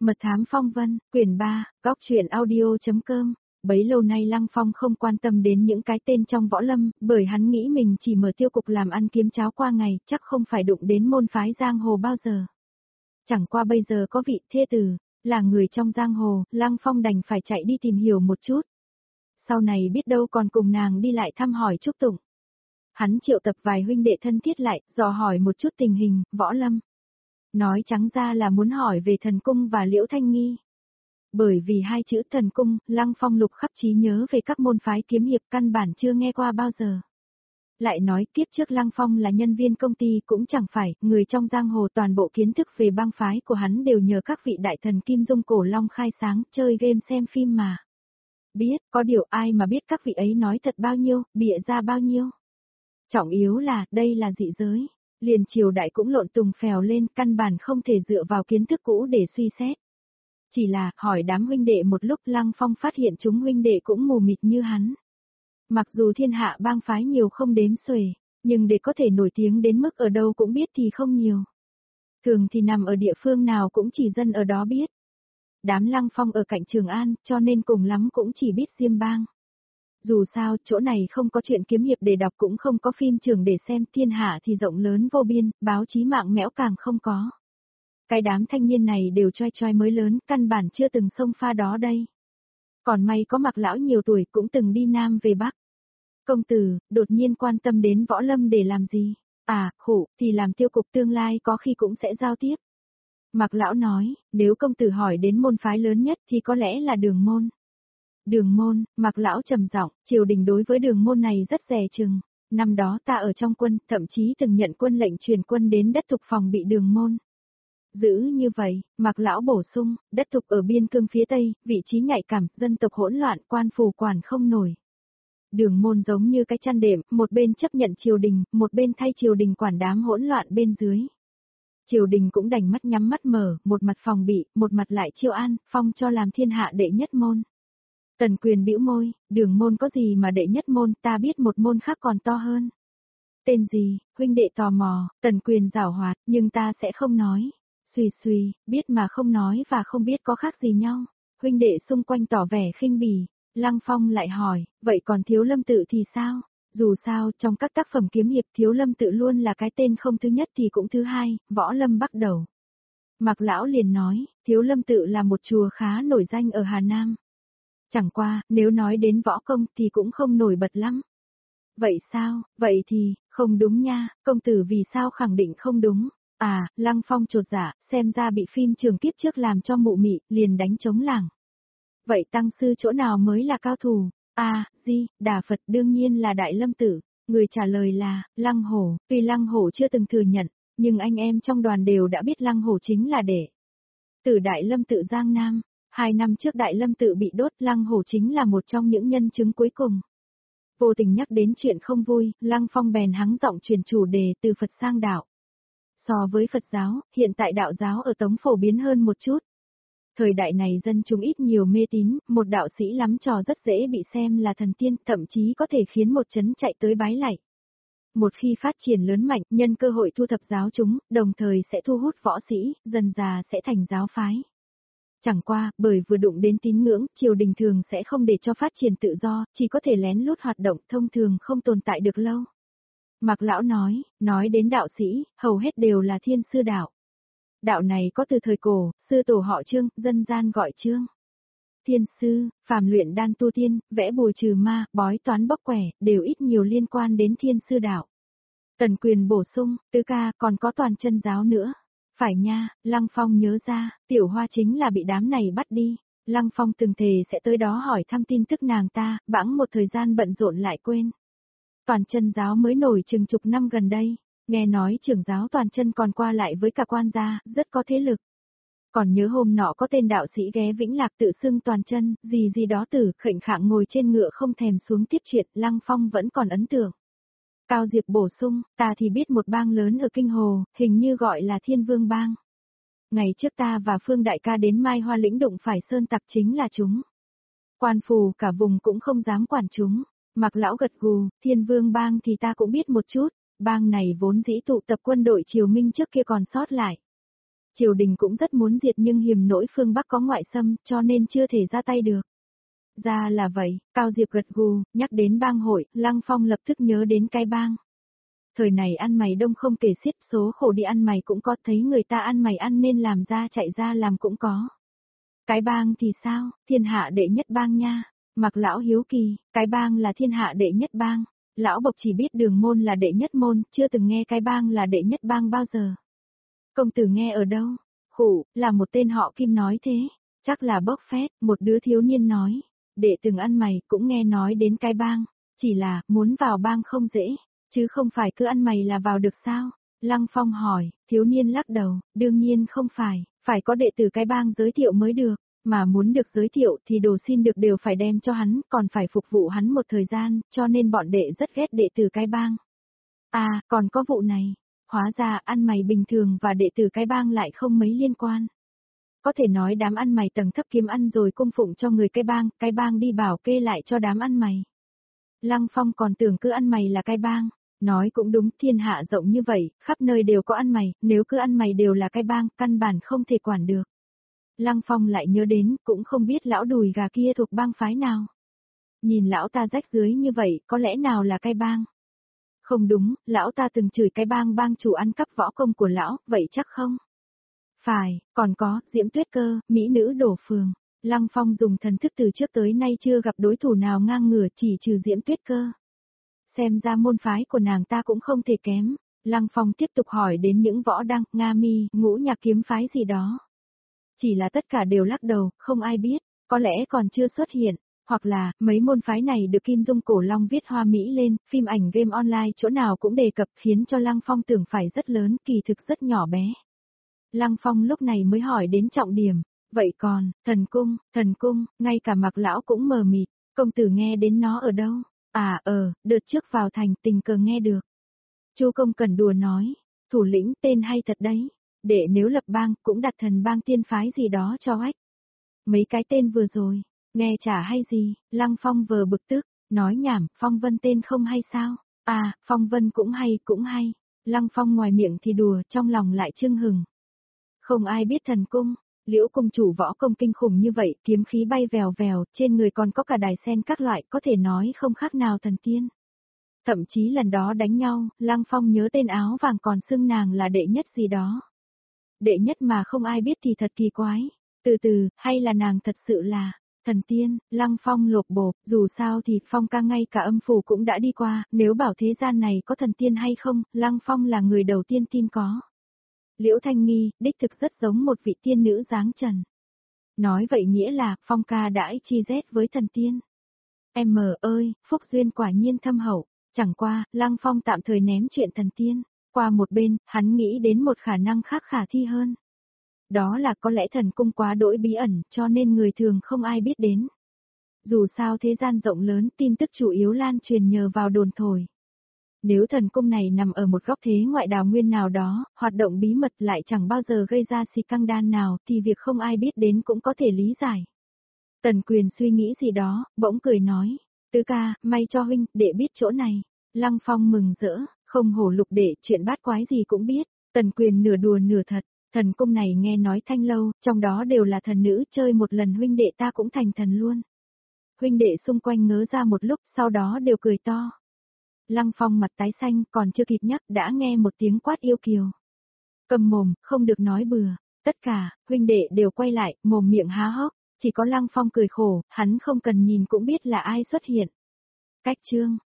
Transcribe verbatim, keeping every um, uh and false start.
Mật thám phong vân, quyển ba, góc truyện audio.com. Bấy lâu nay Lăng Phong không quan tâm đến những cái tên trong võ lâm, bởi hắn nghĩ mình chỉ mở tiêu cục làm ăn kiếm cháo qua ngày, chắc không phải đụng đến môn phái giang hồ bao giờ. Chẳng qua bây giờ có vị thê tử, là người trong giang hồ, Lăng Phong đành phải chạy đi tìm hiểu một chút. Sau này biết đâu còn cùng nàng đi lại thăm hỏi chúc tụng. Hắn triệu tập vài huynh đệ thân thiết lại, dò hỏi một chút tình hình, võ lâm. Nói trắng ra là muốn hỏi về thần cung và Liễu Thanh Nghi. Bởi vì hai chữ thần cung, Lăng Phong lục khắp trí nhớ về các môn phái kiếm hiệp căn bản chưa nghe qua bao giờ. Lại nói kiếp trước Lăng Phong là nhân viên công ty cũng chẳng phải, người trong giang hồ toàn bộ kiến thức về bang phái của hắn đều nhờ các vị đại thần Kim Dung Cổ Long khai sáng, chơi game xem phim mà. Biết, có điều ai mà biết các vị ấy nói thật bao nhiêu, bịa ra bao nhiêu. Trọng yếu là, đây là dị giới. Liền triều đại cũng lộn tùng phèo lên, căn bản không thể dựa vào kiến thức cũ để suy xét. Chỉ là, hỏi đám huynh đệ một lúc Lăng Phong phát hiện chúng huynh đệ cũng mù mịt như hắn. Mặc dù thiên hạ bang phái nhiều không đếm xuể, nhưng để có thể nổi tiếng đến mức ở đâu cũng biết thì không nhiều. Thường thì nằm ở địa phương nào cũng chỉ dân ở đó biết. Đám Lăng Phong ở cạnh Trường An, cho nên cùng lắm cũng chỉ biết Diêm Bang. Dù sao, chỗ này không có chuyện kiếm hiệp để đọc cũng không có phim trường để xem, thiên hạ thì rộng lớn vô biên, báo chí mạng mẽo càng không có. Cái đám thanh niên này đều choi choi mới lớn, căn bản chưa từng xông pha đó đây. Còn may có Mạc lão nhiều tuổi cũng từng đi Nam về Bắc. Công tử, đột nhiên quan tâm đến võ lâm để làm gì? À, khổ, thì làm tiêu cục tương lai có khi cũng sẽ giao tiếp. Mạc lão nói, nếu công tử hỏi đến môn phái lớn nhất thì có lẽ là Đường môn. Đường môn, Mạc lão trầm giọng, triều đình đối với Đường môn này rất dè chừng. Năm đó ta ở trong quân, thậm chí từng nhận quân lệnh truyền quân đến đất Thục phòng bị Đường môn. Giữ như vậy, Mạc lão bổ sung, đất Thục ở biên cương phía Tây, vị trí nhạy cảm, dân tộc hỗn loạn, quan phủ quản không nổi. Đường môn giống như cái chăn đệm, một bên chấp nhận triều đình, một bên thay triều đình quản đám hỗn loạn bên dưới. Triều đình cũng đành mắt nhắm mắt mở, một mặt phòng bị, một mặt lại chiêu an, phong cho làm thiên hạ đệ nhất môn. Tần Quyền bĩu môi, Đường môn có gì mà đệ nhất môn, ta biết một môn khác còn to hơn. Tên gì, huynh đệ tò mò, Tần Quyền giảo hoạt, nhưng ta sẽ không nói. Xùy xùy, biết mà không nói và không biết có khác gì nhau. Huynh đệ xung quanh tỏ vẻ khinh bỉ. Lăng Phong lại hỏi, vậy còn Thiếu Lâm Tự thì sao? Dù sao, trong các tác phẩm kiếm hiệp Thiếu Lâm Tự luôn là cái tên không thứ nhất thì cũng thứ hai, võ lâm bắt đầu. Mạc lão liền nói, Thiếu Lâm Tự là một chùa khá nổi danh ở Hà Nam. Chẳng qua, nếu nói đến võ công thì cũng không nổi bật lắm. Vậy sao, vậy thì, không đúng nha, công tử vì sao khẳng định không đúng? À, Lăng Phong chột dạ, xem ra bị phim trường kiếp trước làm cho mụ mị, liền đánh trống lảng. Vậy tăng sư chỗ nào mới là cao thủ? À, di, Đà Phật đương nhiên là Đại Lâm Tử. Người trả lời là, Lăng Hổ, tuy Lăng Hổ chưa từng thừa nhận, nhưng anh em trong đoàn đều đã biết Lăng Hổ chính là đệ tử Đại Lâm Tự Giang Nam. Hai năm trước Đại Lâm Tự bị đốt, Lăng Hổ chính là một trong những nhân chứng cuối cùng. Vô tình nhắc đến chuyện không vui, Lăng Phong bèn hắng giọng chuyển chủ đề từ Phật sang đạo. So với Phật giáo, hiện tại đạo giáo ở Tống phổ biến hơn một chút. Thời đại này dân chúng ít nhiều mê tín, một đạo sĩ lắm trò rất dễ bị xem là thần tiên, thậm chí có thể khiến một trấn chạy tới bái lạy. Một khi phát triển lớn mạnh, nhân cơ hội thu thập giáo chúng, đồng thời sẽ thu hút võ sĩ, dần già sẽ thành giáo phái. Chẳng qua, bởi vừa đụng đến tín ngưỡng, triều đình thường sẽ không để cho phát triển tự do, chỉ có thể lén lút hoạt động, thông thường không tồn tại được lâu. Mạc lão nói, nói đến đạo sĩ, hầu hết đều là thiên sư đạo. Đạo này có từ thời cổ, sư tổ họ Trương, dân gian gọi Trương. Thiên sư, phàm luyện đan tu tiên, vẽ bùa trừ ma, bói toán bóc quẻ, đều ít nhiều liên quan đến thiên sư đạo. Tần Quyền bổ sung, tứ ca, còn có toàn chân giáo nữa. Phải nha, Lăng Phong nhớ ra, Tiểu Hoa chính là bị đám này bắt đi. Lăng Phong từng thề sẽ tới đó hỏi thăm tin tức nàng ta, bẵng một thời gian bận rộn lại quên. Toàn chân giáo mới nổi chừng chục năm gần đây. Nghe nói trưởng giáo toàn chân còn qua lại với cả quan gia, rất có thế lực. Còn nhớ hôm nọ có tên đạo sĩ ghé Vĩnh Lạc tự xưng toàn chân, gì gì đó tử, khệnh khạng ngồi trên ngựa không thèm xuống tiếp chuyện, Lăng Phong vẫn còn ấn tượng. Cao Diệp bổ sung, ta thì biết một bang lớn ở Kinh Hồ, hình như gọi là Thiên Vương Bang. Ngày trước ta và Phương Đại ca đến Mai Hoa lĩnh đụng phải sơn tặc chính là chúng. Quan phù cả vùng cũng không dám quản chúng. Mạc lão gật gù, Thiên Vương Bang thì ta cũng biết một chút. Bang này vốn dĩ tụ tập quân đội triều Minh trước kia còn sót lại. Triều đình cũng rất muốn diệt nhưng hiềm nỗi phương Bắc có ngoại xâm cho nên chưa thể ra tay được. Ra là vậy, Cao Diệp gật gù, nhắc đến bang hội, Lăng Phong lập tức nhớ đến cái bang. Thời này ăn mày đông không kể xiết, số khổ đi ăn mày cũng có, thấy người ta ăn mày ăn nên làm ra chạy ra làm cũng có. Cái bang thì sao, thiên hạ đệ nhất bang nha. Mặc lão hiếu kỳ, cái bang là thiên hạ đệ nhất bang. Lão Bộc chỉ biết Đường môn là đệ nhất môn, chưa từng nghe cái bang là đệ nhất bang bao giờ. Công tử nghe ở đâu? Khủ, là một tên họ Kim nói thế. Chắc là bốc phét, một đứa thiếu niên nói. Đệ từng ăn mày cũng nghe nói đến cái bang. Chỉ là, muốn vào bang không dễ, chứ không phải cứ ăn mày là vào được sao? Lăng Phong hỏi, thiếu niên lắc đầu, đương nhiên không phải, phải có đệ tử cái bang giới thiệu mới được. Mà muốn được giới thiệu thì đồ xin được đều phải đem cho hắn, còn phải phục vụ hắn một thời gian, cho nên bọn đệ rất ghét đệ tử cái bang. À, còn có vụ này. Hóa ra ăn mày bình thường và đệ tử cái bang lại không mấy liên quan. Có thể nói đám ăn mày tầng thấp kiếm ăn rồi cung phụng cho người cái bang, cái bang đi bảo kê lại cho đám ăn mày. Lăng Phong còn tưởng cứ ăn mày là cái bang. Nói cũng đúng, thiên hạ rộng như vậy, khắp nơi đều có ăn mày, nếu cứ ăn mày đều là cái bang, căn bản không thể quản được. Lăng Phong lại nhớ đến, cũng không biết lão đùi gà kia thuộc bang phái nào. Nhìn lão ta rách dưới như vậy, có lẽ nào là cái bang? Không đúng, lão ta từng chửi cái bang bang chủ ăn cắp võ công của lão, vậy chắc không? Phải, còn có, Diễm Tuyết Cơ, mỹ nữ đổ phường. Lăng Phong dùng thần thức từ trước tới nay chưa gặp đối thủ nào ngang ngửa chỉ trừ Diễm Tuyết Cơ. Xem ra môn phái của nàng ta cũng không thể kém. Lăng Phong tiếp tục hỏi đến những võ đăng, Nga Mi, Ngũ Nhạc kiếm phái gì đó. Chỉ là tất cả đều lắc đầu, không ai biết, có lẽ còn chưa xuất hiện, hoặc là, mấy môn phái này được Kim Dung Cổ Long viết hoa mỹ lên, phim ảnh game online chỗ nào cũng đề cập khiến cho Lăng Phong tưởng phải rất lớn, kỳ thực rất nhỏ bé. Lăng Phong lúc này mới hỏi đến trọng điểm, vậy còn, thần cung, thần cung, ngay cả Mặc lão cũng mờ mịt, công tử nghe đến nó ở đâu? À ờ, đợt trước vào thành tình cờ nghe được. Chu Công Cẩn đùa nói, thủ lĩnh tên hay thật đấy. Để nếu lập bang, cũng đặt thần bang tiên phái gì đó cho ách. Mấy cái tên vừa rồi, nghe chả hay gì, Lăng Phong vờ bực tức, nói nhảm, Phong Vân tên không hay sao? À, Phong Vân cũng hay, cũng hay. Lăng Phong ngoài miệng thì đùa, trong lòng lại chưng hừng. Không ai biết thần cung, Liễu công chủ võ công kinh khủng như vậy, kiếm khí bay vèo vèo, trên người còn có cả đài sen các loại, có thể nói không khác nào thần tiên. Thậm chí lần đó đánh nhau, Lăng Phong nhớ tên áo vàng còn xưng nàng là đệ nhất gì đó. Đệ nhất mà không ai biết thì thật kỳ quái. Từ từ, hay là nàng thật sự là thần tiên? Lăng Phong lột bột, dù sao thì Phong ca ngay cả âm phủ cũng đã đi qua, nếu bảo thế gian này có thần tiên hay không, Lăng Phong là người đầu tiên tin có. Liễu Thanh Nghi, đích thực rất giống một vị tiên nữ dáng trần. Nói vậy nghĩa là, Phong ca đã chi rét với thần tiên. Em mờ ơi, phúc duyên quả nhiên thâm hậu, chẳng qua, Lăng Phong tạm thời ném chuyện thần tiên. Qua một bên, hắn nghĩ đến một khả năng khác khả thi hơn. Đó là có lẽ thần cung quá đỗi bí ẩn, cho nên người thường không ai biết đến. Dù sao thế gian rộng lớn, tin tức chủ yếu lan truyền nhờ vào đồn thổi. Nếu thần cung này nằm ở một góc thế ngoại đào nguyên nào đó, hoạt động bí mật lại chẳng bao giờ gây ra xì căng đan nào, thì việc không ai biết đến cũng có thể lý giải. Tần Quyền suy nghĩ gì đó, bỗng cười nói, tứ ca, may cho huynh, để biết chỗ này. Lăng Phong mừng rỡ. Không hổ Lục đệ, chuyện bát quái gì cũng biết. Tần Quyền nửa đùa nửa thật, thần cung này nghe nói thanh lâu, trong đó đều là thần nữ, chơi một lần huynh đệ ta cũng thành thần luôn. Huynh đệ xung quanh ngớ ra một lúc, sau đó đều cười to. Lăng Phong mặt tái xanh, còn chưa kịp nhắc, đã nghe một tiếng quát yêu kiều. Cầm mồm, không được nói bừa. Tất cả, huynh đệ đều quay lại, mồm miệng há hốc, chỉ có Lăng Phong cười khổ, hắn không cần nhìn cũng biết là ai xuất hiện. Cách chương